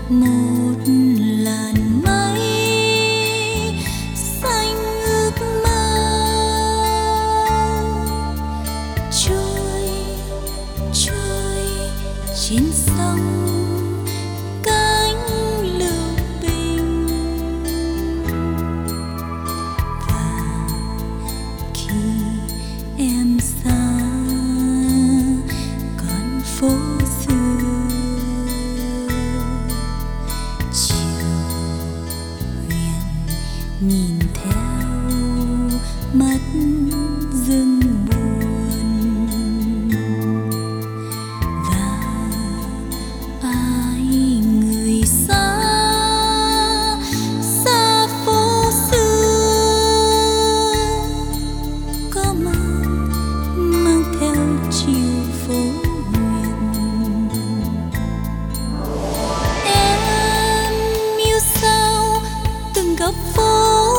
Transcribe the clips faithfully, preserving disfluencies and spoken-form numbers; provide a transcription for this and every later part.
một làn mây xanh ước mơ trôi trôi trên sông cánh lưu bình. Và khi em xa con phố xưa, nhìn theo mắt rừng buồn, và ai người xa xa phố xưa có mang mang theo chiều phố huyền. Em yêu sao từng góc phố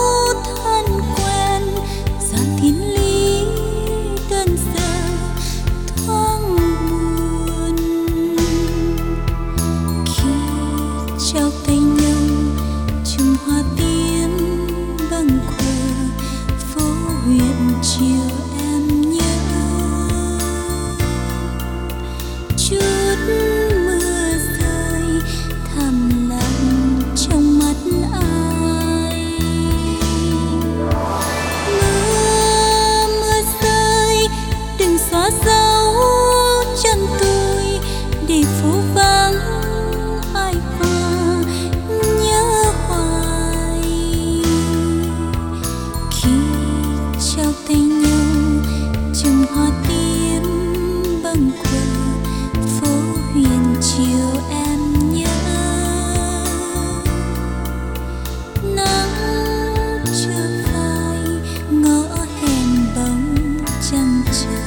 trao tay nhau chùm hoa tím bâng khuâng phố huyện chiều em nhớ. Chút mưa rơi thầm lặng trong mắt ai. Mưa mưa rơi đừng xóa dấu chân tôi để phố vắng ai qua. Trao tay nhau chùm hoa tím bâng khuâng phố huyền chiều em nhớ. Nắng chưa phai ngõ hẹn bóng trăng chờ.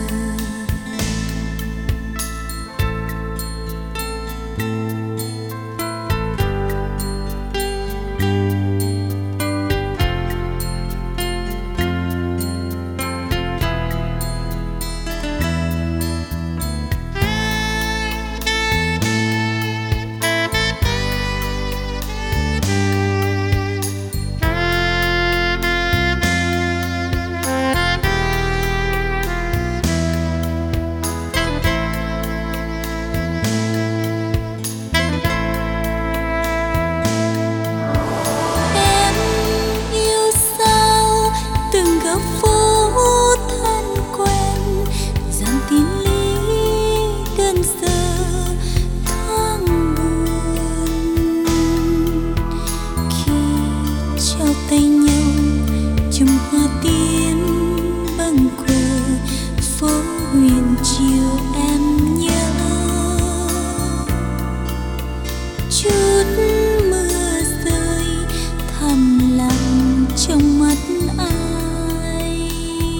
Tay nhau chùm hoa tím bâng khuâng phố huyền chiều em nhớ. Chút mưa rơi thầm lặng trong mắt ai.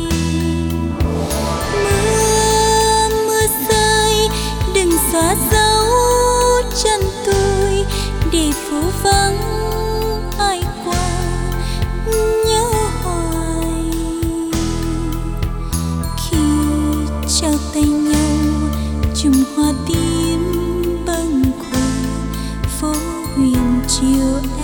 Mưa mưa rơi đừng xóa dấu chân tôi để phố vắng ai qua. Nhớ hoài khi trao tay nhau chùm hoa tím bâng khuâng phố huyền chiều